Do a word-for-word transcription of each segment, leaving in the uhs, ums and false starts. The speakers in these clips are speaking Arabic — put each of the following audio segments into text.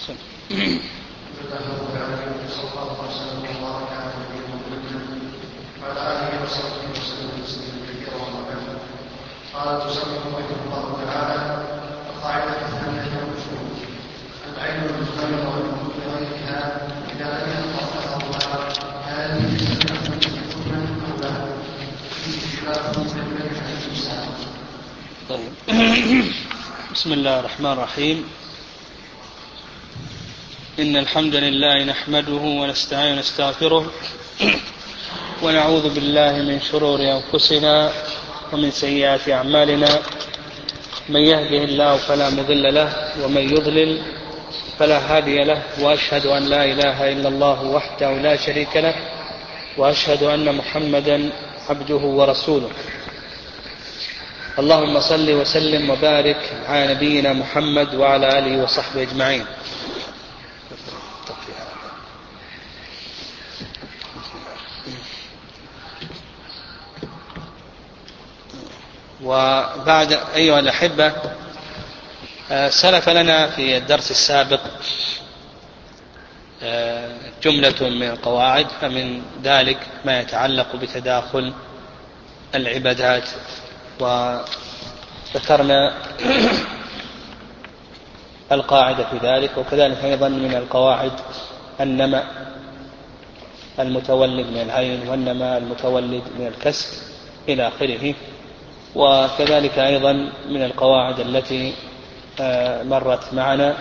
قال تصنف رحمه الله تعالى القاعدة الثانية والعشرون العين المجتمعة بغيرها إذا لم يتطهرها هذه حكما أو لا فيه خلاف بين الإنسان. طيب. بسم الله الرحمن الرحيم. إن الحمد لله نحمده ونستعين ونستغفره ونعوذ بالله من شرور أنفسنا ومن سيئات أعمالنا. من يهده الله فلا مضل له ومن يضلل فلا هادي له، وأشهد أن لا إله إلا الله وحده لا شريك له، وأشهد أن محمدا عبده ورسوله. اللهم صل وسلم وبارك على نبينا محمد وعلى آله وصحبه أجمعين. وبعد أيها الأحبة، سلف لنا في الدرس السابق جملة من القواعد، فمن ذلك ما يتعلق بتداخل العبادات، وذكرنا القاعدة في ذلك، وكذلك أيضا من القواعد النمى المتولد من العين والنمى المتولد من الكسر إلى آخره. وكذلك أيضا من القواعد التي مرت معنا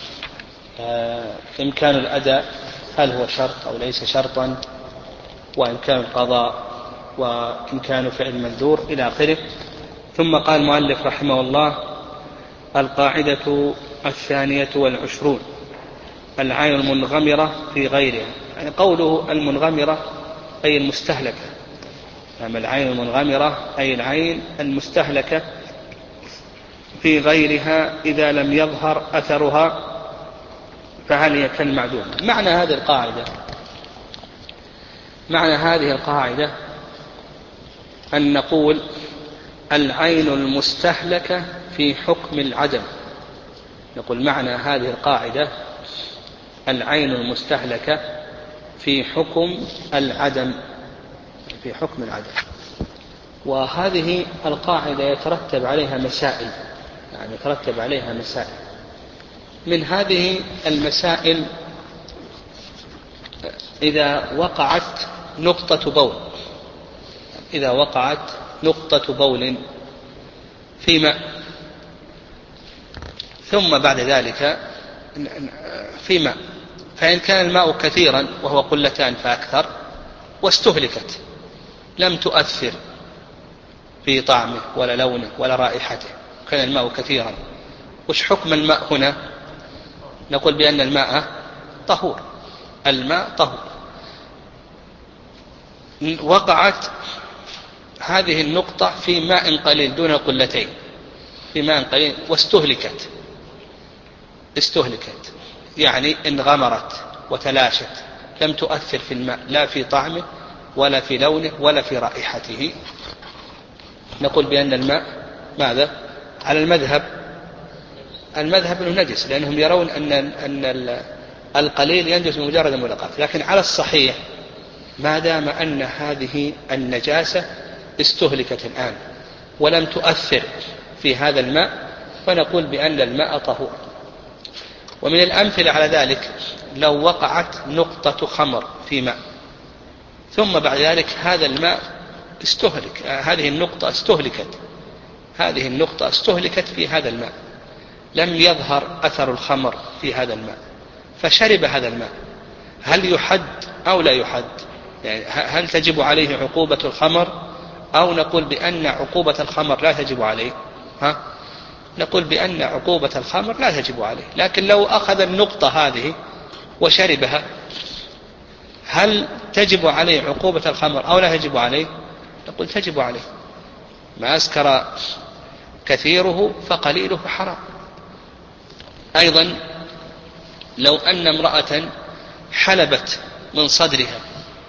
إمكان الأداء، هل هو شرط أو ليس شرطا، وإمكان القضاء، وإمكان فعل المنذور إلى آخره. ثم قال المؤلف رحمه الله: القاعدة الثانية والعشرون العين المنغمرة في غيرها. يعني قوله المنغمرة أي المستهلكة، أما العين المنغمرة أي العين المستهلكة في غيرها إذا لم يظهر أثرها فهل هي كالمعدوم. معنى هذه القاعدة معنى هذه القاعدة أن نقول العين المستهلكة في حكم العدم. نقول معنى هذه القاعدة العين المستهلكة في حكم العدم في حكم العدم. وهذه القاعدة يترتب عليها مسائل، يعني يترتب عليها مسائل. من هذه المسائل: إذا وقعت نقطة بول إذا وقعت نقطة بول في ماء، ثم بعد ذلك في ماء، فإن كان الماء كثيرا وهو قلتان فأكثر واستهلكت لم تؤثر في طعمه ولا لونه ولا رائحته، كان الماء كثيرا، وش حكم الماء هنا؟ نقول بأن الماء طهور الماء طهور. وقعت هذه النقطة في ماء قليل دون قلتين، في ماء قليل واستهلكت استهلكت يعني انغمرت وتلاشت، لم تؤثر في الماء لا في طعمه ولا في لونه ولا في رائحته. نقول بأن الماء ماذا؟ على المذهب المذهب أنه نجس، لأنهم يرون أن أن القليل ينجس بمجرد الملاقاة. لكن على الصحيح ما دام أن هذه النجاسة استهلكت الآن ولم تؤثر في هذا الماء فنقول بأن الماء طهور. ومن الأمثلة على ذلك لو وقعت نقطة خمر في ماء، ثم بعد ذلك هذا الماء استهلك، هذه النقطة استهلكت هذه النقطة استهلكت في هذا الماء، لم يظهر أثر الخمر في هذا الماء، فشرب هذا الماء، هل يحد أو لا يحد؟ يعني هل تجب عليه عقوبة الخمر أو نقول بأن عقوبة الخمر لا تجب عليه؟ ها؟ نقول بأن عقوبة الخمر لا تجب عليه. لكن لو أخذ النقطة هذه وشربها هل تجب عليه عقوبة الخمر أو لا تجب عليه؟ نقول تجب عليه. ما أسكر كثيره فقليله حرام. أيضا لو أن امرأة حلبت من صدرها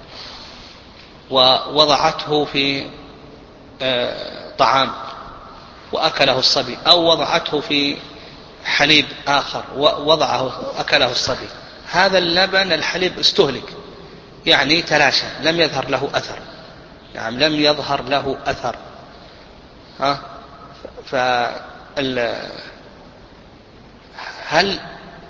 ووضعته في طعام وأكله الصبي، أو وضعته في حليب آخر ووضعه أكله الصبي، هذا اللبن الحليب استهلك، يعني تلاشى، لم يظهر له أثر. نعم لم يظهر له أثر. ها فال هل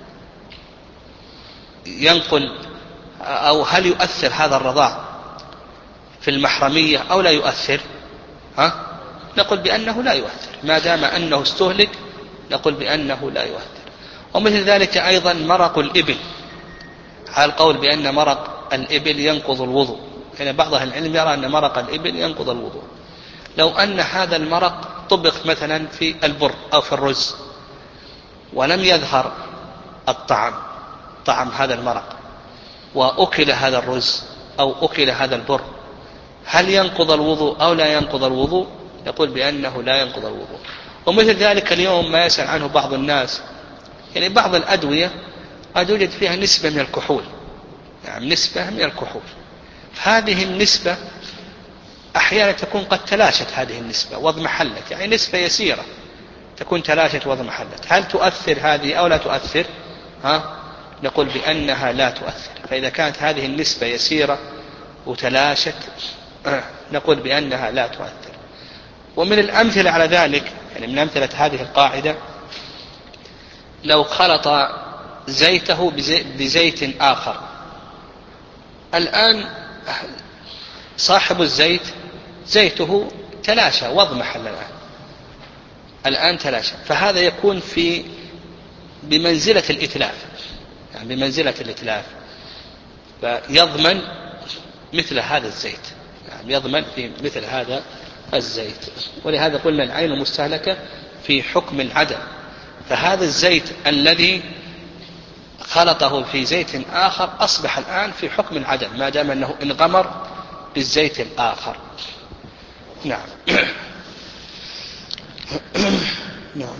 ينقل أو هل يؤثر هذا الرضاع في المحرمية أو لا يؤثر؟ ها نقول بأنه لا يؤثر، ما دام أنه استهلك نقول بأنه لا يؤثر. ومثل ذلك أيضا مرق الإبل، على القول بأن مرق الإبل ينقض الوضوء، يعني بعض أهل العلم يرى أن مرق الإبل ينقض الوضوء. لو أن هذا المرق طبخ مثلا في البر أو في الرز ولم يظهر الطعم، طعم هذا المرق، وأكل هذا الرز أو أكل هذا البر، هل ينقض الوضوء أو لا ينقض الوضوء؟ يقول بأنه لا ينقض الوضوء. ومثل ذلك اليوم ما يسأل عنه بعض الناس، يعني بعض الأدوية قد يوجد فيها نسبة من الكحول، يعني نسبة من الكحول، هذه النسبة أحيانا تكون قد تلاشت هذه النسبة واضمحلت، يعني نسبة يسيرة تكون تلاشت واضمحلت، هل تؤثر هذه أو لا تؤثر؟ ها نقول بأنها لا تؤثر. فإذا كانت هذه النسبة يسيرة وتلاشت نقول بأنها لا تؤثر. ومن الأمثلة على ذلك، يعني من أمثلة هذه القاعدة، لو خلط زيته بزيت آخر، الآن صاحب الزيت زيته تلاشى واضمحل الآن الآن تلاشى، فهذا يكون في بمنزلة الإتلاف، يعني بمنزلة الإتلاف، فيضمن مثل هذا الزيت، يعني يضمن في مثل هذا الزيت. ولهذا قلنا العين مستهلكة في حكم العدم، فهذا الزيت الذي خلطه في زيت آخر أصبح الآن في حكم العدم ما دام أنه انغمر بالزيت الآخر. نعم. نعم.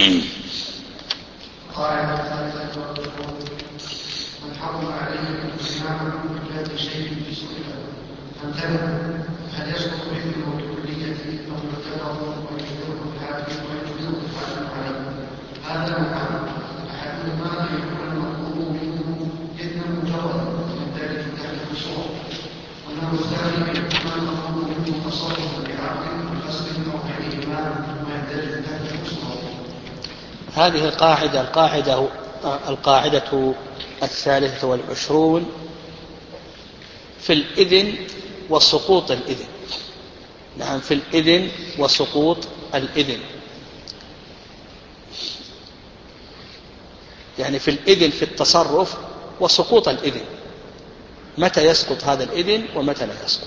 قاعدة ثالثة والرسول من حرم عليه الإسلام بكتاب شيء بسؤال فامتنع، هل يسقط حكمه بالكلية أو يعتبر ويجبره الحاكم ويجبره الحاكم عليه؟ هذا نوعان، أحدهما أن يكون المطلوب منه إثما مجردا من ذلك تحت الصور، والنوع الثاني أن يكون المطلوب منه تصرفا بعقل وقصد أو غيرهما ويندرج تحت الصور. هذه القاعدة القاعدة القاعدة الثالثة والعشرون في الإذن وسقوط الإذن. نعم في الإذن وسقوط الإذن، يعني في الإذن في التصرف وسقوط الإذن، متى يسقط هذا الإذن ومتى لا يسقط.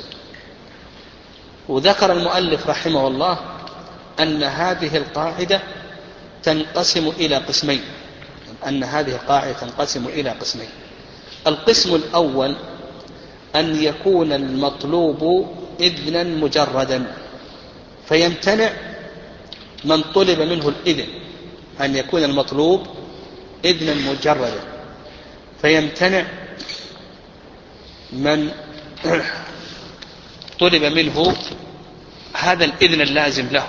وذكر المؤلف رحمه الله أن هذه القاعدة تنقسم إلى قسمين، أن هذه القاعدة تنقسم إلى قسمين. القسم الأول أن يكون المطلوب إذنا مجردا، فيمتنع من طلب منه الإذن، أن يكون المطلوب إذنا مجردا فيمتنع من طلب منه هذا الإذن اللازم له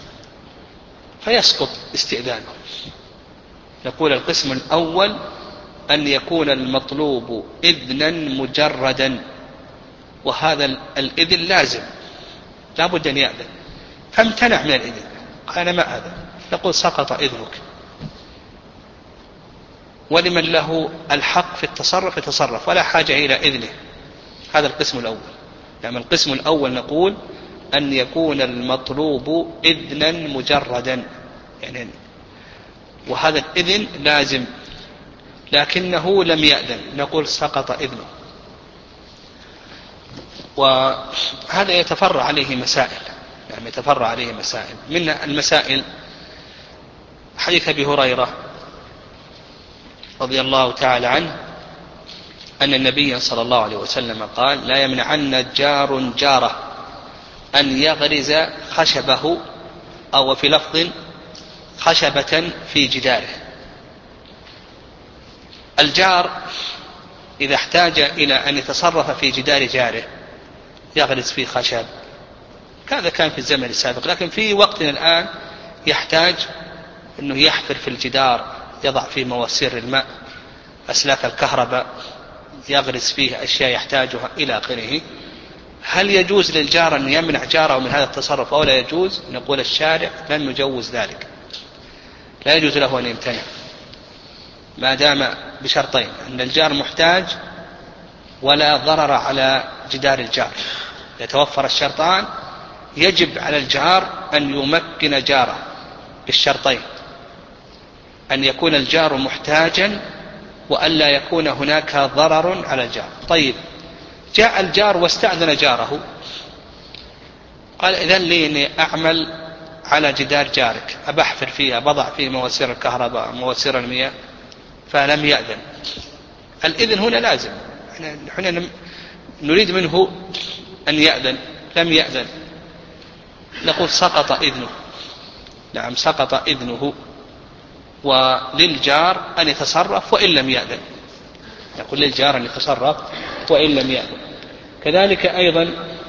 فيسقط استئذانه. نقول القسم الأول أن يكون المطلوب إذنا مجردا، وهذا الإذن لازم لا بد أن يأذن، فامتنع من الإذن، قال أنا ما أذن، نقول سقط إذنك، ولمن له الحق في التصرف يتصرف ولا حاجة إلى إذنه. هذا القسم الأول. يعني القسم الأول نقول أن يكون المطلوب إذنا مجردا، يعني وهذا الإذن لازم لكنه لم يأذن، نقول سقط إذنه. وهذا يتفرع عليه مسائل، يعني يتفرع عليه مسائل. من المسائل حديث أبي هريرة رضي الله تعالى عنه أن النبي صلى الله عليه وسلم قال: لا يمنعن جار جاره أن يغرز خشبه، أو في لفظ خشبة في جداره. الجار إذا احتاج إلى أن يتصرف في جدار جاره يغرز فيه خشب، هذا كان في الزمن السابق، لكن في وقتنا الآن يحتاج أنه يحفر في الجدار، يضع فيه مواسير الماء، أسلاك الكهرباء، يغرس فيه أشياء يحتاجها إلى آخره، هل يجوز للجار أن يمنع جاره من هذا التصرف أو لا يجوز؟ نقول الشارع لن يجوز ذلك، لا يجوز له أن يمتنع ما دام بشرطين: أن الجار محتاج ولا ضرر على جدار الجار. يتوفر الشرطان يجب على الجار أن يمكن جاره بالشرطين: أن يكون الجار محتاجا وألا يكون هناك ضرر على الجار. طيب، جاء الجار واستأذن جاره، قال: إذن لي أني أعمل على جدار جارك، أبحفر فيه، بضع فيه مواسير الكهرباء، مواسير المياه، فلم يأذن. الإذن هنا لازم، نحن نريد منه أن يأذن، لم يأذن، نقول سقط إذنه. نعم، سقط إذنه، وللجار أن يتصرف وإن لم يأذن. نقول للجار أن يتصرف وإن لم يأذن. كذلك أيضا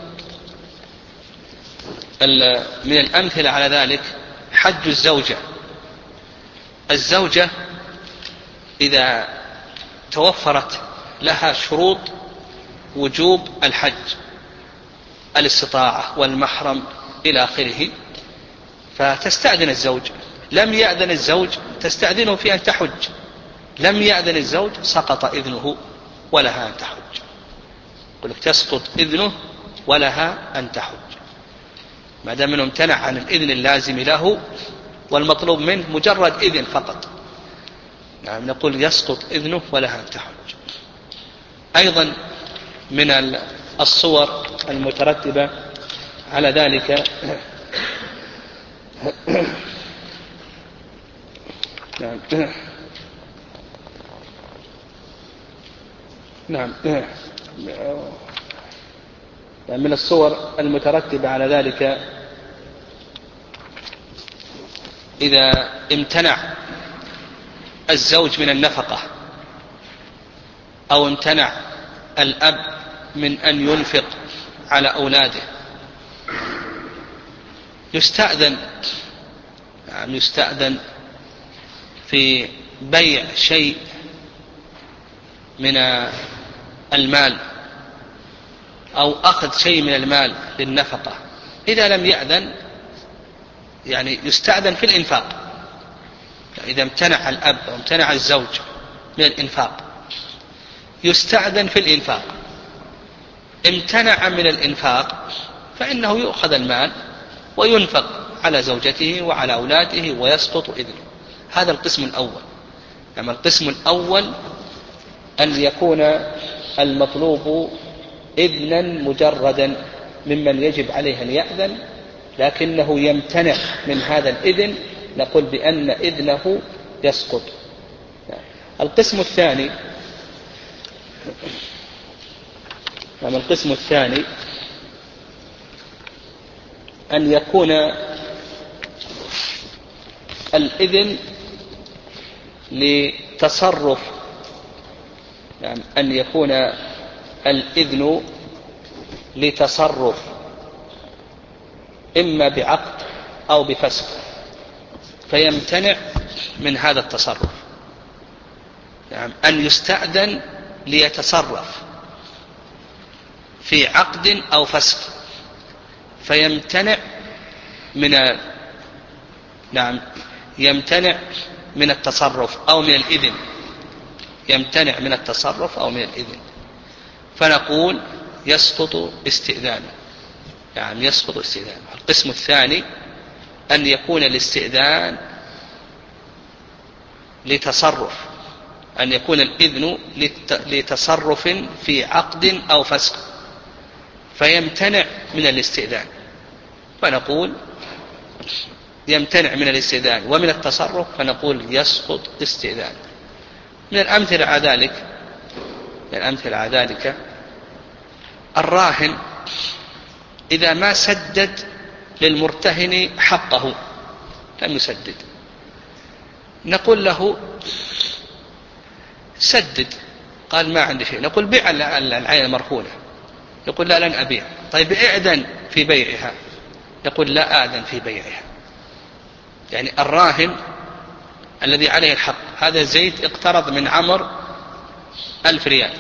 من الأمثلة على ذلك حج الزوجة. الزوجة إذا توفرت لها شروط وجوب الحج، الاستطاعة والمحرم إلى آخره، فتستأذن الزوج. لم يأذن الزوج تستأذنه في أن تحج، لم يأذن الزوج سقط إذنه ولها أن تحج. يقول لك تسقط إذنه ولها أن تحج ما دام أنه امتنع عن الإذن اللازم له، والمطلوب منه مجرد إذن فقط. نعم، نقول يسقط إذنه ولها أن تحج. أيضا من الصور المترتبة على ذلك نعم نعم من الصور المترتبة على ذلك إذا امتنع الزوج من النفقة، أو امتنع الأب من أن ينفق على أولاده، يستأذن يعني يستأذن في بيع شيء من المال أو أخذ شيء من المال للنفقة. إذا لم يأذن يعني يستأذن في الإنفاق. إذا امتنع الأب أو امتنع الزوج من الإنفاق يستأذن في الإنفاق. امتنع من الإنفاق فإنه يؤخذ المال وينفق على زوجته وعلى أولاده ويسقط إذنه. هذا القسم الأول. يعني القسم الأول أن يكون المطلوب إذنا مجردا ممن يجب عليه أن يأذن، لكنه يمتنع من هذا الإذن، نقول بأن إذنه يسقط. القسم الثاني يعني القسم الثاني أن يكون الإذن لتصرف، يعني أن يكون الإذن لتصرف إما بعقد أو بفسخ، فيمتنع من هذا التصرف. يعني أن يستأذن ليتصرف في عقد أو فسخ، فيمتنع من نعم يمتنع من التصرف أو من الإذن، يمتنع من التصرف أو من الإذن، فنقول يسقط استئذانه. يعني يسقط استئذانه. القسم الثاني أن يكون الاستئذان لتصرف، أن يكون الإذن لتصرف في عقد أو فسخ، فيمتنع من الاستئذان، فنقول يمتنع من الاستئذان ومن التصرف، فنقول يسقط استئذان. من الأمثلة على ذلك من الأمثلة على ذلك الراهن إذا ما سدد للمرتهن حقه، لم يسدد، نقول له سدد، قال ما عندي شيء، نقول بيع العين المرهونة، يقول لا لن أبيع. طيب أذن في بيعها، يقول لا أذن في بيعها. يعني الراهن الذي عليه الحق. هذا زيد اقترض من عمر ألف ريال،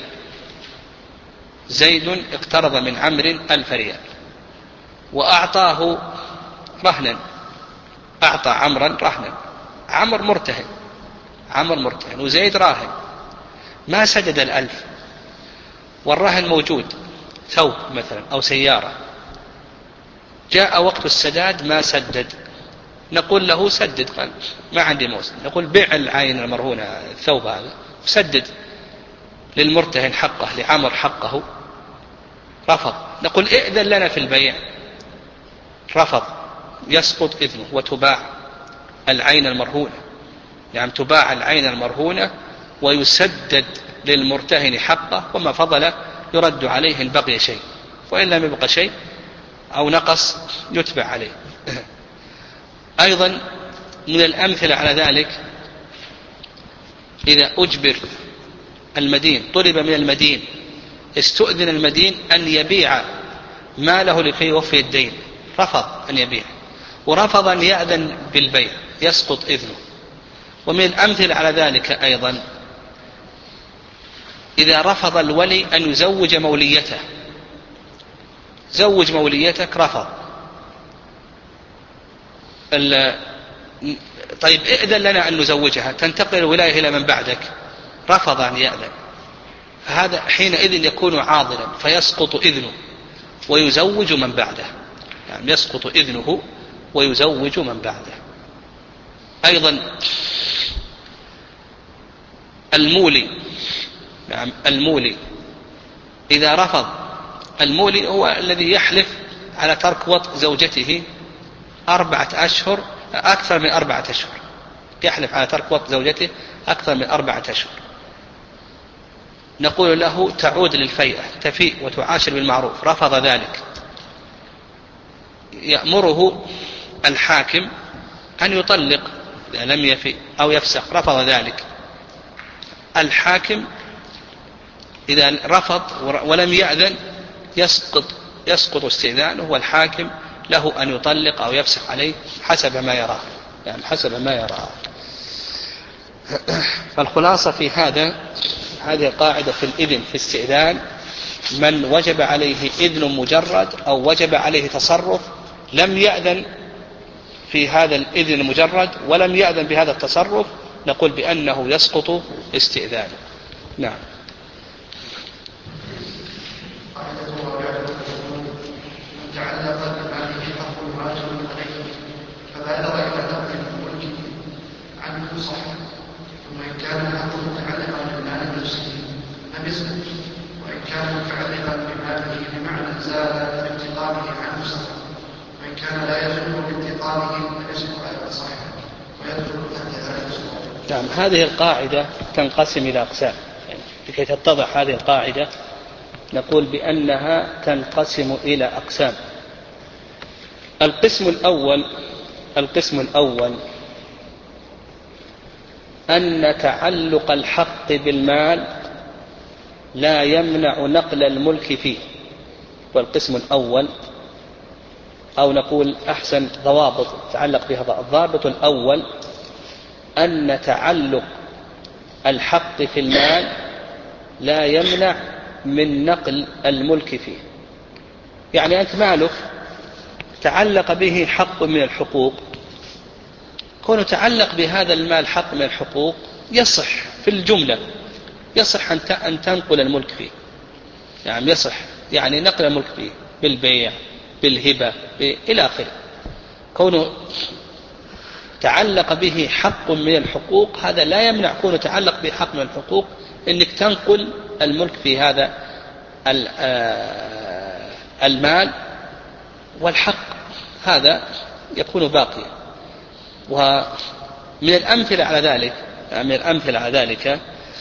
زيد اقترض من عمرو ألف ريال وأعطاه رهنا، أعطى عمرا رهنا، عمر مرتهن، عمر مرتهن وزيد راهن، ما سدد الألف والرهن موجود، ثوب مثلا أو سيارة، جاء وقت السداد ما سدد، نقول له سدد، قال ما عندي موسم، نقول بيع العين المرهونة الثوب هذا وسدد للمرتهن حقه، لعمر حقه، رفض، نقول ائذن لنا في البيع، رفض، يسقط إذنه وتباع العين المرهونة. يعني تباع العين المرهونة ويسدد للمرتهن حقه، وما فضل يرد عليه إن بقي شيء، وإن لم يبقى شيء أو نقص يتبع عليه. أيضا من الأمثلة على ذلك إذا أجبر المدين، طلب من المدين، استؤذن المدين أن يبيع ماله لكي يوفي الدين، رفض أن يبيع ورفض أن يأذن بالبيع، يسقط إذنه. ومن الأمثلة على ذلك أيضا إذا رفض الولي أن يزوج موليته، زوج موليتك، رفض، طيب ائذن لنا أن نزوجها، تنتقل الولاية إلى من بعدك، رفض أن يأذن، فهذا حينئذ يكون عاضلا فيسقط إذنه ويزوج من بعده، يعني يسقط إذنه ويزوج من بعده. أيضا المولي، نعم المولي إذا رفض، المولي هو الذي يحلف على ترك وطء زوجته أربعة أشهر، أكثر من أربعة أشهر، يحلف على ترك وطء زوجته أكثر من أربعة أشهر، نقول له تعود للفيئة، تفيء وتعاشر بالمعروف، رفض ذلك، يأمره الحاكم أن يطلق إذا لم يفي أو يفسخ، رفض ذلك، الحاكم إذا رفض ولم يأذن يسقط يسقط استئذانه، والحاكم له أن يطلق أو يفسخ عليه حسب ما يراه، يعني حسب ما يراه. فالخلاصة في هذا، هذه قاعدة في الإذن في استئذان، من وجب عليه إذن مجرد أو وجب عليه تصرف لم يأذن في هذا الإذن المجرد ولم يأذن بهذا التصرف، نقول بأنه يسقط استئذانه. نعم. فبالغ إلى نقل الملك عنه صحيح، ثم إن كان الحق متعلقا بمال نفسه لم يسقط، وإن كان متعلقا بماله بمعنى زال بانتقامه عنه سقط، وإن كان لا يزول بانتقامه لم يسقط على الصحيح ويدخل تحت ذلك الصحيح. نعم. هذه القاعدة تنقسم إلى أقسام، يعني لكي تتضح هذه القاعدة نقول بأنها تنقسم إلى أقسام. القسم الأول القسم الأول أن تعلق الحق بالمال لا يمنع نقل الملك فيه، والقسم الأول، أو نقول أحسن ضوابط تعلق بها، الضابط الأول أن تعلق الحق في المال لا يمنع من نقل الملك فيه. يعني أنت مالك تعلق به حق من الحقوق، كون تعلق بهذا المال حق من الحقوق يصح في الجملة، يصح أن تنقل الملك فيه، يعني يصح يعني نقل الملك فيه بالبيع بالهبة إلى آخره. كونه تعلق به حق من الحقوق هذا لا يمنع كونه تعلق به حق من الحقوق أنك تنقل الملك في هذا المال، والحق هذا يكون باقيا. ومن الأمثلة على ذلك من الأمثلة على ذلك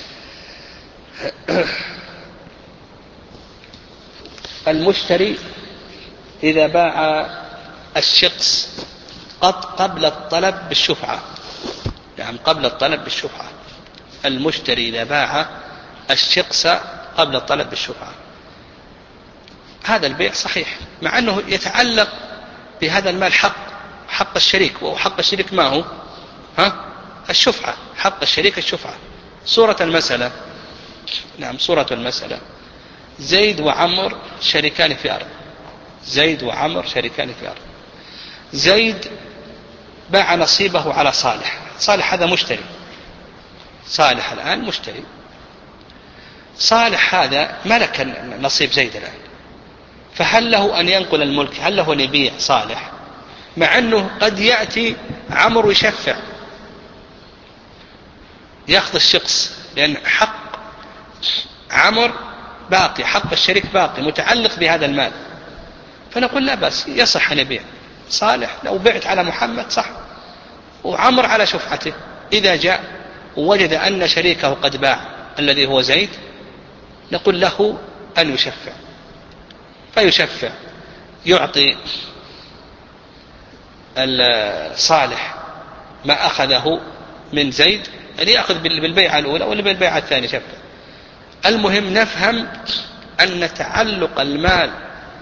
المشتري إذا باع الشخص قبل الطلب بالشفعة، يعني قبل الطلب بالشفعة، المشتري إذا باع الشخص قبل الطلب بالشفعة، هذا البيع صحيح، مع أنه يتعلق بهذا المال حق حق الشريك، وحق الشريك ما هو ها الشفعة، حق الشريك الشفعة. صورة المسألة، نعم صورة المسألة: زيد وعمر شريكان في أرض. زيد وعمر شريكان في أرض. زيد باع نصيبه على صالح. صالح هذا مشتري، صالح الآن مشتري. صالح هذا ملك نصيب زيد الآن، فهل له أن ينقل الملك؟ هل له أن يبيع صالح؟ مع أنه قد يأتي عمر ويشفع يأخذ الشخص، لأن حق عمر باقي، حق الشريك باقي متعلق بهذا المال. فنقول لا بأس، يصح أن يبيع صالح. لو بعت على محمد صح، وعمر على شفعته. إذا جاء ووجد أن شريكه قد باع الذي هو زيد، نقول له أن يشفع، فيشفع يعطي الصالح ما أخذه من زيد، يعني يأخذ بالبيعة الأولى ولا بالبيعة الثانية شفع. المهم نفهم أن تعلق المال،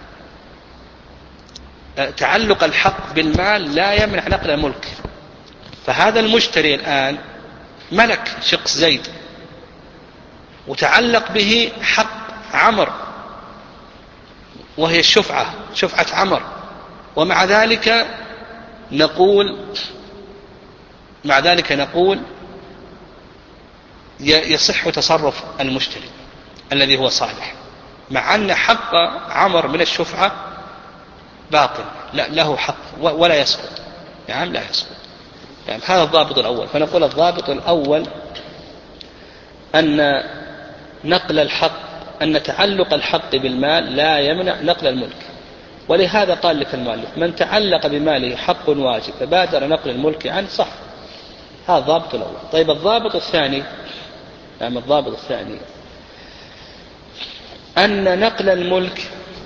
تعلق الحق بالمال لا يمنع نقل الملك. فهذا المشتري الآن ملك شخص زيد وتعلق به حق عمر وهي الشفعة، شفعة عمر، ومع ذلك نقول مع ذلك نقول يصح تصرف المشتري الذي هو صالح، مع أن حق عمر من الشفعة باطل، لا له حق ولا يسقط. نعم لا يسقط. يعني هذا الضابط الأول. فنقول الضابط الأول أن نقل الحق، أن تعلق الحق بالمال لا يمنع نقل الملك. ولهذا قال لك المؤلف: من تعلق بماله حق واجب فبادر نقل الملك عنه صح. هذا الضابط الأول. طيب الضابط الثاني، نعم الضابط الثاني أن نقل الملك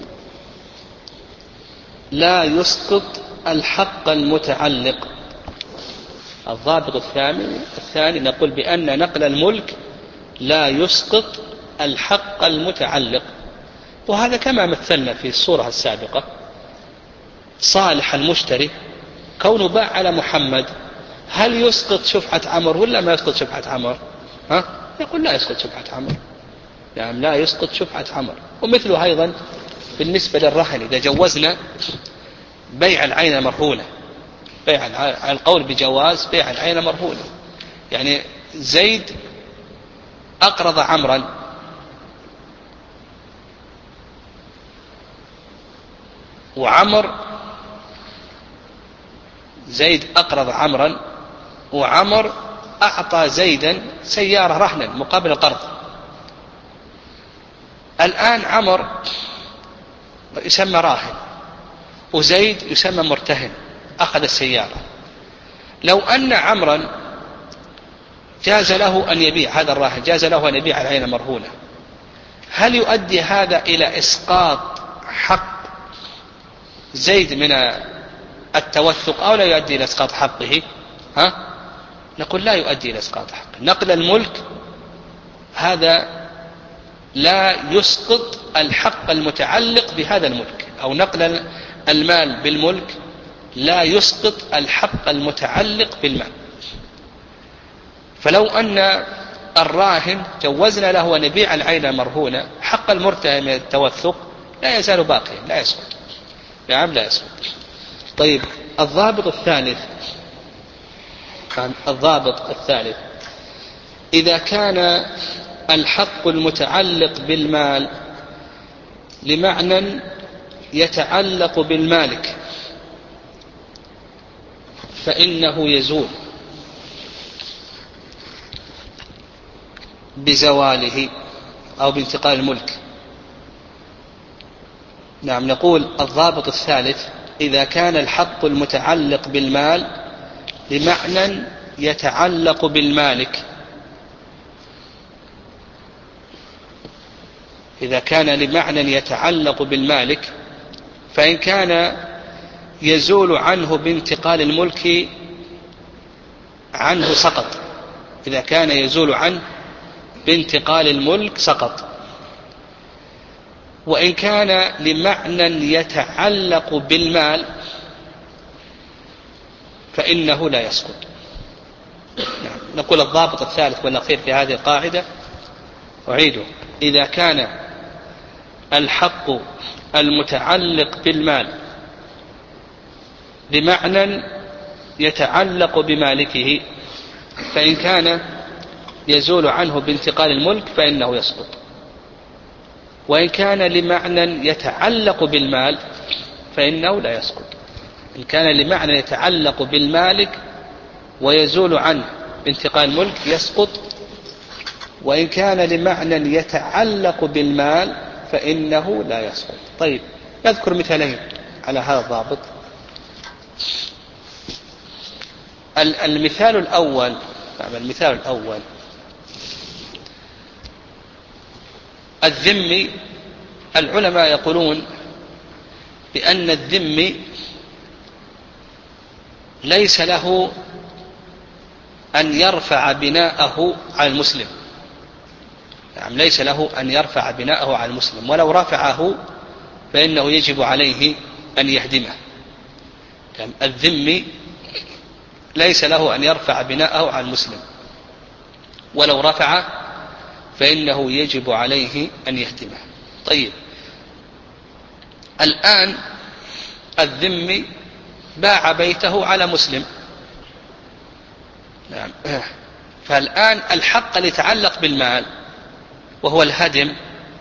لا يسقط الحق المتعلق. الضابط الثاني الثاني نقول بأن نقل الملك لا يسقط الحق المتعلق. وهذا كما مثلنا في الصورة السابقة: صالح المشتري كونه باع على محمد، هل يسقط شفعة عمر ولا ما يسقط شفعة عمر؟ ها؟ يقول لا يسقط شفعة عمر. يعني لا يسقط شفعة عمر. ومثله أيضا بالنسبة للرهن، إذا جوزنا بيع العين مرهونة، بيع على القول بجواز بيع العين مرهونة، يعني زيد أقرض عمرا وعمر زيد أقرض عمرا وعمر أعطى زيدا سيارة رهنا مقابل القرض. الآن عمر يسمى راهن وزيد يسمى مرتهن، أخذ السيارة. لو أن عمرا جاز له أن يبيع هذا الراهن، جاز له أن يبيع العين مرهونة، هل يؤدي هذا إلى إسقاط حق زيد من التوثق أو لا يؤدي إلى إسقاط حقه؟ ها؟ نقول لا يؤدي إلى إسقاط حقه. نقل الملك هذا لا يسقط الحق المتعلق بهذا الملك، أو نقل المال بالملك لا يسقط الحق المتعلق بالمال. فلو أن الراهن جوزنا له أن يبيع العين مرهونة، حق المرتهن من التوثق لا يزال باقيا لا يسقط. نعم لا يسقط. طيب الضابط الثالث الضابط الثالث إذا كان الحق المتعلق بالمال لمعنى يتعلق بالمالك فإنه يزول بزواله أو بانتقال الملك. نعم نقول الضابط الثالث: إذا كان الحق المتعلق بالمال لمعنى يتعلق بالمالك، إذا كان لمعنى يتعلق بالمالك فإن كان يزول عنه بانتقال الملك عنه سقط. إذا كان يزول عنه بانتقال الملك سقط. وإن كان لمعنى يتعلق بالمال فإنه لا يسقط. نقول الضابط الثالث والأخير في هذه القاعدة أعيده: إذا كان الحق المتعلق بالمال بمعنى يتعلق بمالكه فإن كان يزول عنه بانتقال الملك فإنه يسقط، وإن كان لمعنى يتعلق بالمال فإنه لا يسقط. إن كان لمعنى يتعلق بالمالك ويزول عنه بانتقال الملك يسقط، وإن كان لمعنى يتعلق بالمال فإنه لا يسقط. طيب، نذكر مثالين على هذا الضابط. المثال الأول المثال الأول الذمي. العلماء يقولون بأن الذمي ليس له أن يرفع بناءه على المسلم، يعني ليس له أن يرفع بناءه على المسلم، ولو رفعه فإنه يجب عليه أن يهدمه. يعني الذمي ليس له أن يرفع بناءه على المسلم، ولو رفع فإنه يجب عليه أن يهدمه. طيب، الآن الذمي باع بيته على مسلم، نعم. فالآن الحق اللي يتعلق بالمال وهو الهدم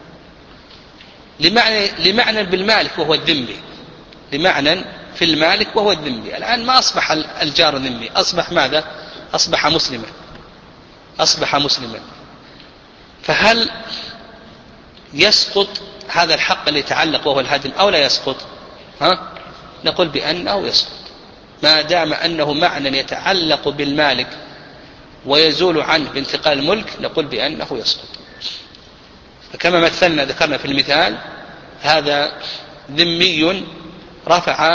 لمعنى, لمعنى بالمالك وهو الذمي، لمعنى في المالك وهو الذمي. الآن ما أصبح الجار ذمي، أصبح ماذا؟ أصبح مسلما، أصبح مسلما. فهل يسقط هذا الحق اللي يتعلق وهو الهدم أو لا يسقط؟ ها؟ نقول بأنه يسقط ما دام أنه معنى يتعلق بالمالك ويزول عنه بانتقال الملك، نقول بأنه يسقط. فكما مثلنا ذكرنا في المثال، هذا ذمي رفع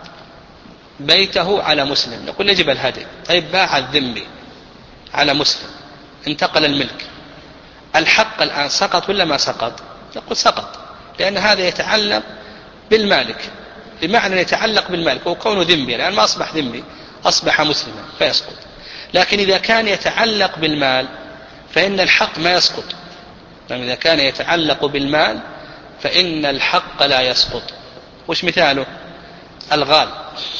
بيته على مسلم، نقول يجب الهدم. طيب، باع الذمي على مسلم، انتقل الملك، الحق الآن سقط ولا ما سقط؟ نقول سقط، لأن هذا يتعلق بالمالك بمعنى يتعلق بالمالك، وكونه ذمي الآن ما أصبح ذمي، أصبح مسلما فيسقط. لكن إذا كان يتعلق بالمال فإن الحق ما يسقط. يعني إذا كان يتعلق بالمال فإن الحق لا يسقط. وش مثاله؟ الغال.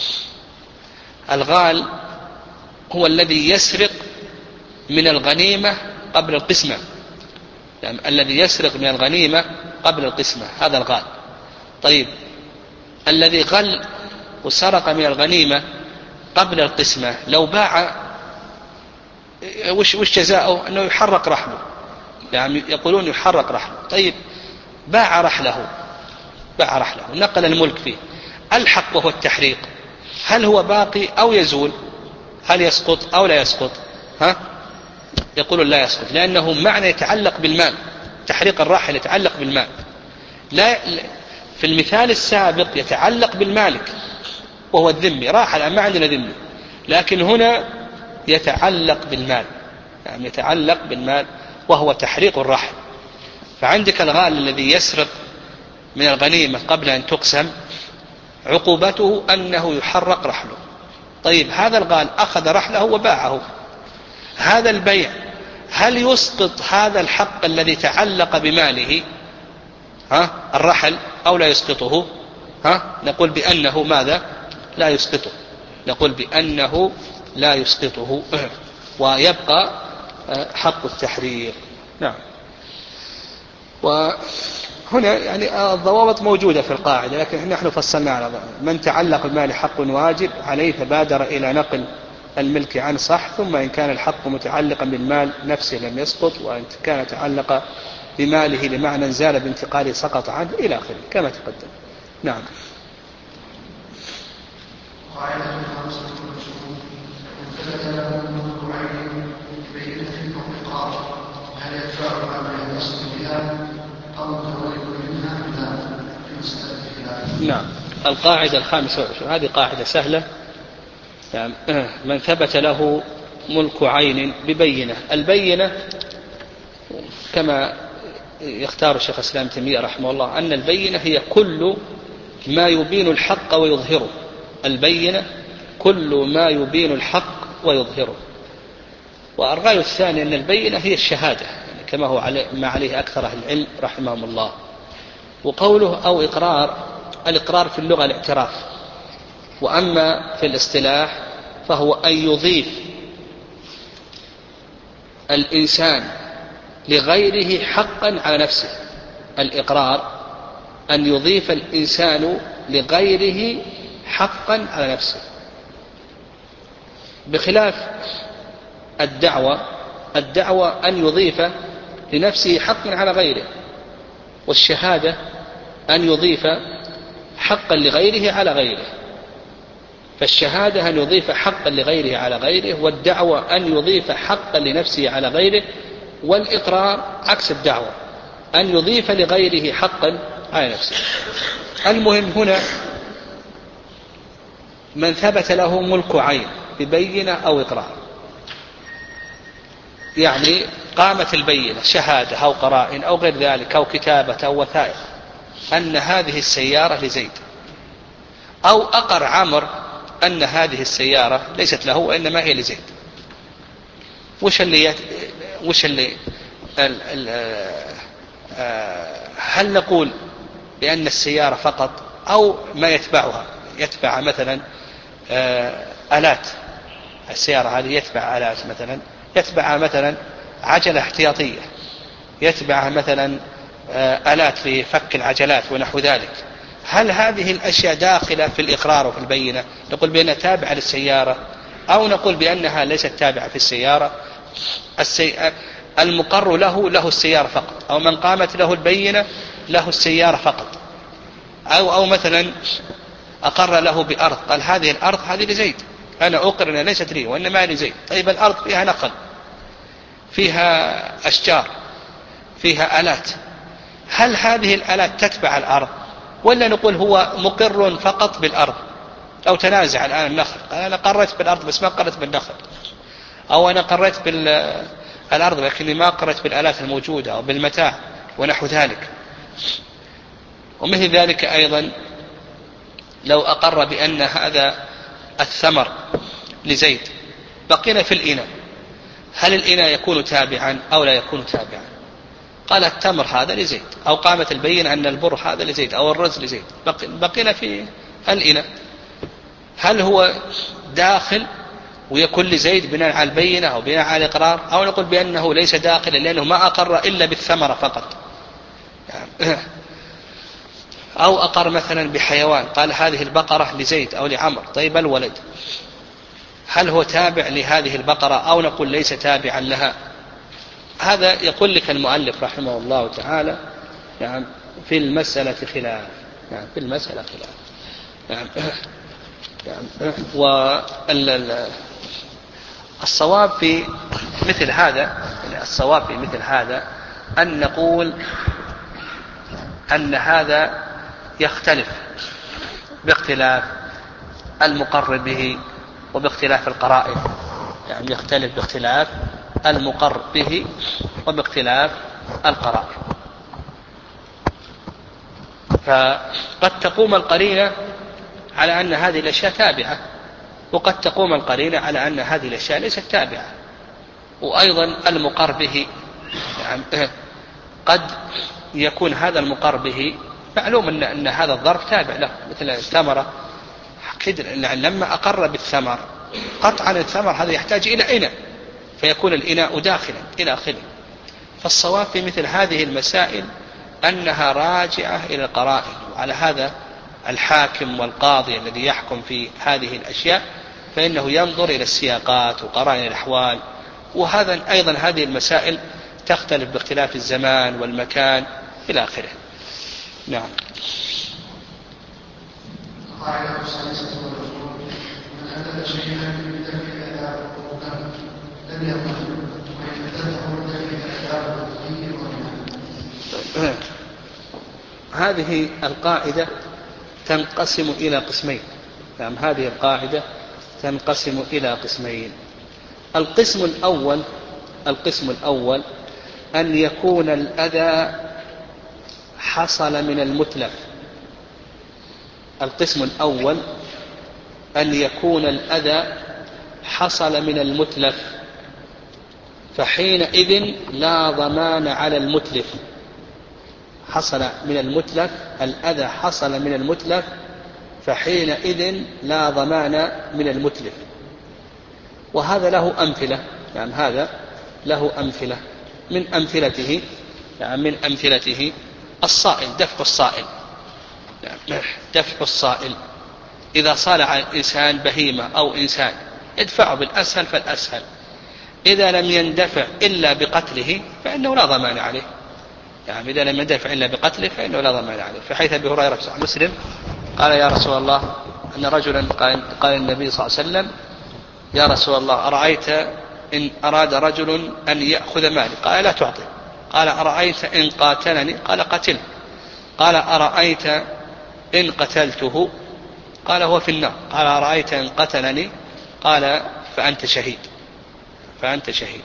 الغال هو الذي يسرق من الغنيمة قبل القسمة، يعني الذي يسرق من الغنيمة قبل القسمة، هذا الغال. طيب، الذي غل وسرق من الغنيمة قبل القسمة لو باع وش, وش جزاؤه؟ أنه يحرق رحله، يعني يقولون يحرق رحله. طيب، باع رحله باع رحله نقل الملك فيه، الحق وهو التحريق، هل هو باقي أو يزول؟ هل يسقط أو لا يسقط؟ ها؟ يقولون لا يسقط، لأنه معنى يتعلق بالمال، تحريق الراحل يتعلق بالمال. لا، في المثال السابق يتعلق بالمالك وهو الذمي، راحل ما عندنا ذمي، لكن هنا يتعلق بالمال، يعني يتعلق بالمال وهو تحريق الراحل. فعندك الغال الذي يسرق من الغنيمة قبل أن تقسم، عقوبته أنه يحرق رحله. طيب، هذا الغال أخذ رحله وباعه، هذا البيع هل يسقط هذا الحق الذي تعلق بماله، ها، الرحل، أو لا يسقطه؟ ها؟ نقول بأنه ماذا؟ لا يسقطه، نقول بأنه لا يسقطه، ويبقى حق التحرير. نعم. وهنا يعني الضوابط موجودة في القاعدة، لكن نحن فصلنا على من تعلق بالمال حق واجب عليه فبادر إلى نقل الملك عن صح، ثم إن كان الحق متعلقا بالمال نفسه لم يسقط، وإن كان تعلق بماله لمعنى زال بانتقاله سقط عنه، إلى آخره كما تقدم. نعم. قاعدة خمسة وعشرون: من ثبت له ملك عين ببينة أو إقرار، هل يدفع عن الأصل بها أو متولد منها؟ لا، في مسألة الخلاف. نعم. القاعدة الخامسة والعشرون هذه قاعدة سهلة. يعني من ثبت له ملك عين ببينة، البينة كما يختار الشيخ الإسلام ابن تيمية رحمه الله أن البينة هي كل ما يبين الحق ويظهره. البينة كل ما يبين الحق ويظهره. والرأي الثاني أن البينة هي الشهادة، يعني كما هو عليه ما عليه أكثر أهل العلم رحمهم الله. وقوله أو إقرار، الإقرار في اللغة الاعتراف، وأما في الاصطلاح فهو أن يضيف الإنسان لغيره حقا على نفسه. الإقرار أن يضيف الإنسان لغيره حقا على نفسه، بخلاف الدعوة. الدعوة أن يضيف لنفسه حقا على غيره، والشهادة أن يضيف حقا لغيره على غيره. فالشهادة أن يضيف حقا لغيره على غيره، والدعوة أن يضيف حقا لنفسه على غيره، والإقرار عكس الدعوة أن يضيف لغيره حقا على نفسه. المهم هنا من ثبت له ملك عين ببينة أو إقرار، يعني قامت البينة شهادة أو قرائن أو غير ذلك أو كتابة أو وثائق أن هذه السيارة لزيد، أو أقر عمر أن هذه السيارة ليست له وإنما هي لزيد. وش اللي يت... وش اللي ال... ال... هل نقول بأن السيارة فقط أو ما يتبعها؟ يتبع مثلا آلات، السيارة هذه يتبع آلات، مثلا يتبع مثلا عجلة احتياطية، يتبع مثلا آلات لفك العجلات ونحو ذلك. هل هذه الأشياء داخلة في الإقرار وفي البينة؟ نقول بأنها تابعة للسيارة، أو نقول بأنها ليست تابعة في السيارة؟ السي... المقر له له السيارة فقط، أو من قامت له البينة له السيارة فقط. أو, أو مثلا أقر له بأرض، قال هذه الأرض هذه لزيد، أنا أقر أنها ليست لي وإنما لزيد. طيب الأرض فيها نقل، فيها أشجار، فيها آلات، هل هذه الآلات تتبع الأرض ولا نقول هو مقر فقط بالأرض؟ أو تنازع الآن النخل، قال أنا قررت بالأرض بس ما قررت بالنخل، أو أنا قررت بالأرض لكني ما قررت بالآلات الموجودة أو بالمتاع ونحو ذلك. ومثل ذلك أيضا لو أقر بأن هذا الثمر لزيد، بقينا في الإناء، هل الإناء يكون تابعا أو لا يكون تابعا؟ قال التمر هذا لزيد، أو قامت البينة أن البر هذا لزيد أو الرز لزيد، بقينا في الإناء، هل هو داخل ويكون لزيد بناء على البينة أو بناء على الإقرار، أو نقول بأنه ليس داخل لأنه ما أقر إلا بالثمرة فقط؟ أو أقر مثلا بحيوان، قال هذه البقرة لزيد أو لعمر، طيب الولد هل هو تابع لهذه البقرة أو نقول ليس تابعا لها؟ هذا يقول لك المؤلف رحمه الله تعالى يعني في المسألة خلاف، يعني في المسألة خلاف يعني يعني والصواب في مثل هذا، الصواب في مثل هذا أن نقول أن هذا يختلف باختلاف المقر به وباختلاف القرائن، يعني يختلف باختلاف المقر به وباختلاف القرائن. فقد تقوم القرينة على أن هذه الأشياء تابعة، وقد تقوم القرينة على أن هذه الأشياء ليست تابعة. وأيضا المقر به يعني قد يكون هذا المقر به معلوم أن, أن هذا الظرف تابع له، مثل الثمرة لما أقر بالثمر قطعا الثمر هذا يحتاج إلى إناء، فيكون الإناء داخلا إلى آخره. فالصواب في مثل هذه المسائل أنها راجعة إلى القرائن، وعلى هذا الحاكم والقاضي الذي يحكم في هذه الأشياء فإنه ينظر إلى السياقات وقرائن الأحوال. وهذا أيضا هذه المسائل تختلف باختلاف الزمان والمكان إلى آخره. نعم. قاعدة السادسة والعشرون: من أدب شيئا بدفع الآداب وكم لم يقل، وإن أدبه بدفع الآداب وتغيير ومنع. هذه القاعدة تنقسم إلى قسمين. نعم، هذه القاعدة تنقسم إلى قسمين. القسم الأول القسم الأول أن يكون الأذى حصل من المتلف. القسم الأول أن يكون الأذى حصل من المتلف، فحينئذ لا ضمان على المتلف. حصل من المتلف الأذى، حصل من المتلف، فحينئذ لا ضمان من المتلف. وهذا له أمثلة، يعني هذا له أمثلة. من أمثلته يعني من أمثلته الصائل، دفع الصائل. دفع الصائل إذا صالح الإنسان بهيمة أو إنسان يدفعه بالأسهل فالأسهل، إذا لم يندفع إلا بقتله فإنه لا ضمان عليه. يعني إذا لم يندفع إلا بقتله فإنه لا ضمان عليه. في حيث أبي هريرة في مسلم قال يا رسول الله أن رجلا قال النبي صلى الله عليه وسلم يا رسول الله أرأيت إن أراد رجل أن يأخذ مالي؟ قال لا تعطي. قال أرأيت إن قاتلني؟ قال قتله. قال أرأيت إن قتلته؟ قال هو في النار. قال أرأيت إن قتلني؟ قال فأنت شهيد، فأنت شهيد.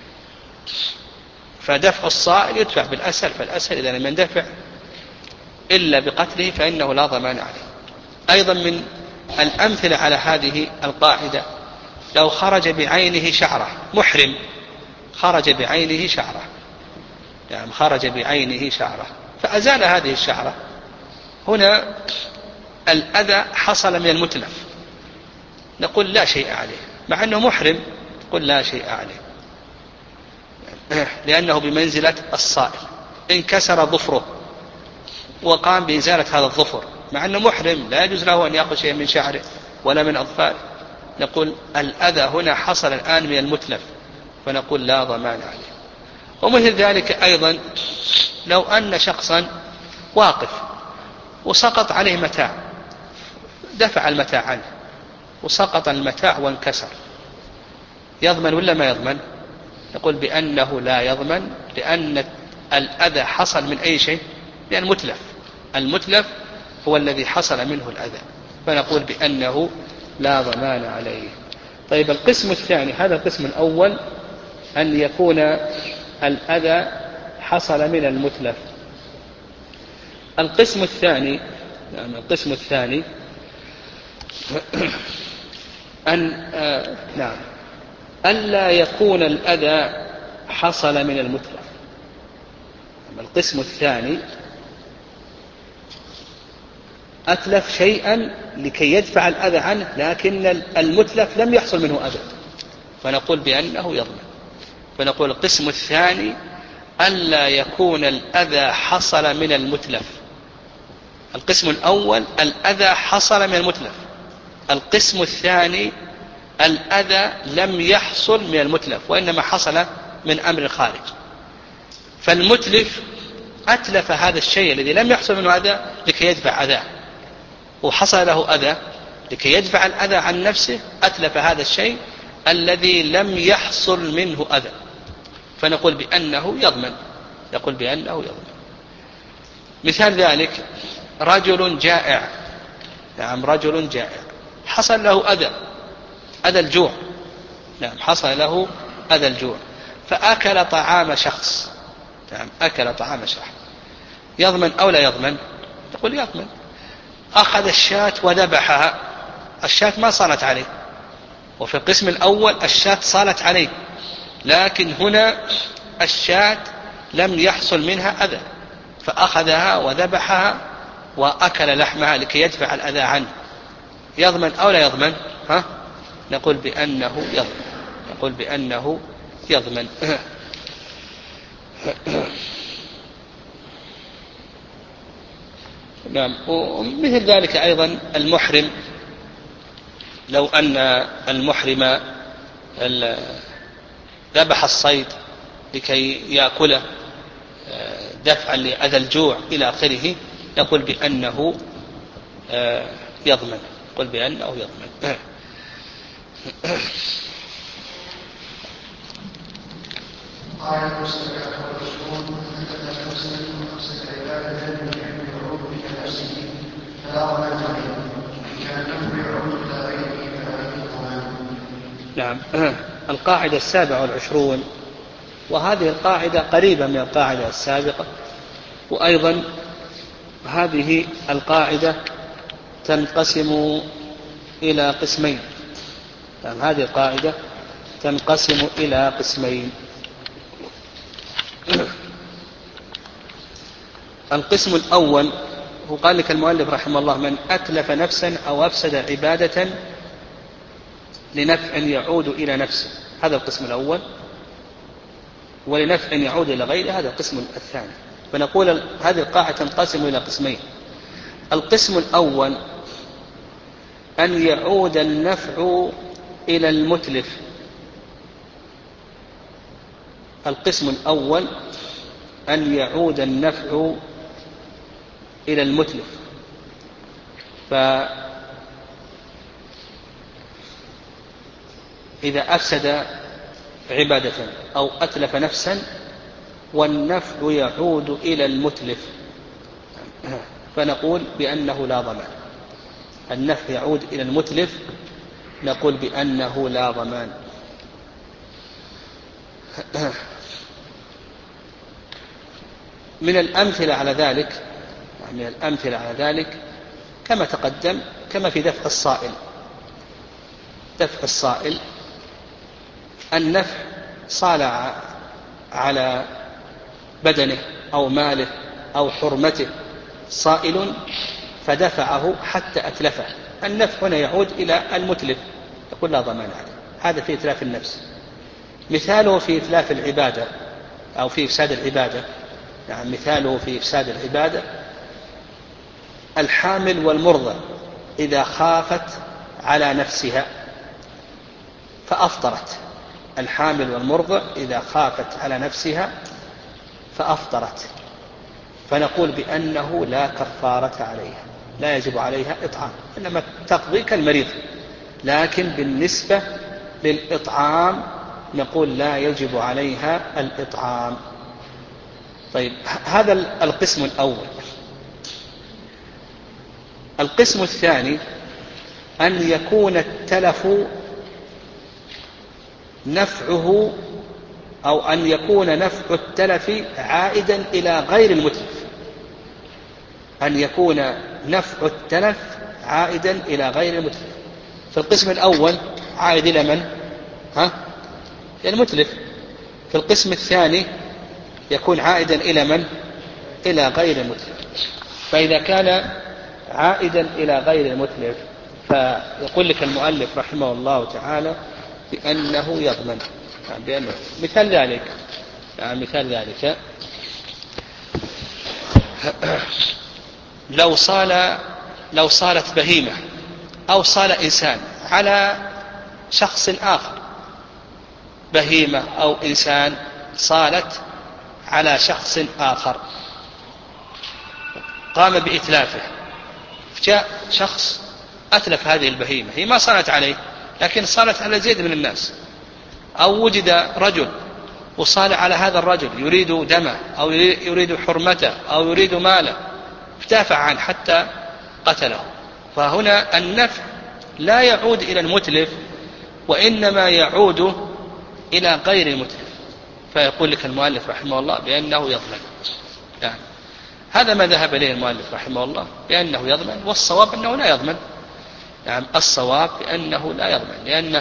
فدفع الصائل يدفع بالأسهل فالأسهل، إذا لم يندفع إلا بقتله فإنه لا ضمان عليه. أيضا من الأمثلة على هذه القاعدة لو خرج بعينه شعرة، محرم خرج بعينه شعرة، يعني خرج بعينه شعرة فأزال هذه الشعرة، هنا الأذى حصل من المتلف، نقول لا شيء عليه، مع أنه محرم نقول لا شيء عليه لأنه بمنزلة الصائل. انكسر ظفره وقام بإزالة هذا الظفر، مع أنه محرم لا يجوز له أن يأخذ شيء من شعره ولا من أظفاره، نقول الأذى هنا حصل الآن من المتلف فنقول لا ضمان عليه. ومثل ذلك أيضا لو أن شخصا واقف وسقط عليه متاع، دفع المتاع عنه وسقط المتاع وانكسر، يضمن ولا ما يضمن؟ نقول بأنه لا يضمن، لأن الأذى حصل من أي شيء؟ لأن المتلف، المتلف هو الذي حصل منه الأذى، فنقول بأنه لا ضمان عليه. طيب القسم الثاني، هذا القسم الأول أن يكون الأذى حصل من المتلف. القسم الثاني يعني القسم الثاني أن آه نعم ألا يكون الأذى حصل من المتلف. القسم الثاني أتلف شيئا لكي يدفع الأذى عنه، لكن المتلف لم يحصل منه أذى، فنقول بأنه يضمن. فنقول القسم الثاني ألا يكون الأذى حصل من المتلف. القسم الأول الأذى حصل من المتلف، القسم الثاني الأذى لم يحصل من المتلف وإنما حصل من أمر خارج. فالمتلف أتلف هذا الشيء الذي لم يحصل منه أذى لكي يدفع أذاه، وحصل له أذى لكي يدفع الأذى عن نفسه، أتلف هذا الشيء الذي لم يحصل منه أذى، فنقول بأنه يضمن، يقول بأنه يضمن. مثال ذلك رجل جائع، نعم رجل جائع حصل له أذى، أذى الجوع، نعم حصل له أذى الجوع، فأكل طعام شخص، نعم أكل طعام شخص، يضمن أو لا يضمن؟ تقول يضمن. أخذ الشاة وذبحها، الشاة ما صالت عليه، وفي القسم الأول الشاة صالت عليه، لكن هنا الشاة لم يحصل منها أذى، فأخذها وذبحها وأكل لحمها لكي يدفع الأذى عنه، يضمن أو لا يضمن؟ ها؟ نقول بأنه يضمن، نقول بأنه يضمن. نعم. ومثل ذلك أيضا المحرم، لو أن المحرم ذبح الصيد لكي يأكله دفعا لأذى الجوع إلى آخره، نقول بأنه يضمن، نقول بأنه يضمن. قال المسلم والمشهور حدثنا المسلم أرسل عبادة من يحمل العروض إلى نفسه فلا ضمان عليه، كأنه يعود إلى غيره فلا ضمان. نعم. القاعدة السابعة والعشرون، وهذه القاعدة قريبة من القاعدة السابقة، وأيضا هذه القاعدة تنقسم إلى قسمين. نعم هذه القاعدة تنقسم إلى قسمين. القسم الأول هو قال لك المؤلف رحمه الله: من أتلف نفسا أو أفسد عبادة لنفع يعود إلى نفسه، هذا القسم الأول، ولنفع يعود إلى غيره، هذا القسم الثاني. فنقول هذه القاعدة تنقسم إلى قسمين: القسم الأول أن يعود النفع إلى المتلف، القسم الأول أن يعود النفع إلى المتلف. فإذا أفسد عبادة أو أتلف نفسا والنفع يعود إلى المتلف فنقول بأنه لا ضمان. النفع يعود إلى المتلف نقول بأنه لا ضمان. من الأمثلة على ذلك من الأمثلة على ذلك كما تقدم، كما في دفع الصائل. دفع الصائل النفع صال على بدنه أو ماله أو حرمته صائل فدفعه حتى أتلفه، النفع هنا يعود إلى المتلف، يقول لا ضمان عليه. هذا في إتلاف النفس. مثاله في إتلاف العبادة أو في إفساد العبادة، يعني مثاله في إفساد العبادة: الحامل والمرضع إذا خافت على نفسها فأفطرت. الحامل والمرضع إذا خافت على نفسها فأفطرت، فنقول بأنه لا كفارة عليها، لا يجب عليها إطعام، إنما تقضي كالمريض. لكن بالنسبة للإطعام نقول لا يجب عليها الإطعام. طيب، هذا القسم الأول. القسم الثاني أن يكون التلف نفعه أو أن يكون نفع التلف عائدا إلى غير المتلف. أن يكون نفع التلف عائدا إلى غير المتلف. في القسم الأول عائد إلى من؟ ها؟ إلى المتلف. في القسم الثاني يكون عائدا إلى من؟ إلى غير المتلف. فإذا كان عائدا إلى غير المتلف فيقول لك المؤلف رحمه الله تعالى بأنه يضمن. يعني بأنه مثال ذلك يعني مثال ذلك لو صال لو صالت بهيمة أو صال إنسان على شخص آخر، بهيمة أو إنسان صالت على شخص آخر قام بإتلافه، جاء شخص أتلف هذه البهيمة، هي ما صالت عليه لكن صالت على زيد من الناس، أو وجد رجل وصال على هذا الرجل يريد دمه أو يريد حرمته أو يريد ماله فتافع عنه حتى قتله. فهنا النفع لا يعود إلى المتلف وإنما يعود إلى غير المتلف. فيقول لك المؤلف رحمه الله بأنه يضمن. يعني هذا ما ذهب إليه المؤلف رحمه الله بأنه يضمن، والصواب أنه لا يضمن. يعني الصواب بأنه لا يضمن، لأن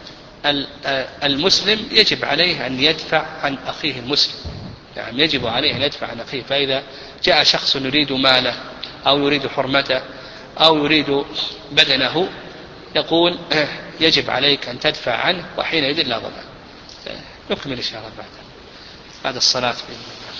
المسلم يجب عليه أن يدفع عن أخيه المسلم، يعني يجب عليه أن يدفع عن أخيه. فإذا جاء شخص يريد ماله أو يريد حرمته أو يريد بدنه يقول يجب عليك أن تدفع عنه، وحينئذ لا ضمان. نكمل إن شاء الله بعد بعد الصلاة بإذن الله.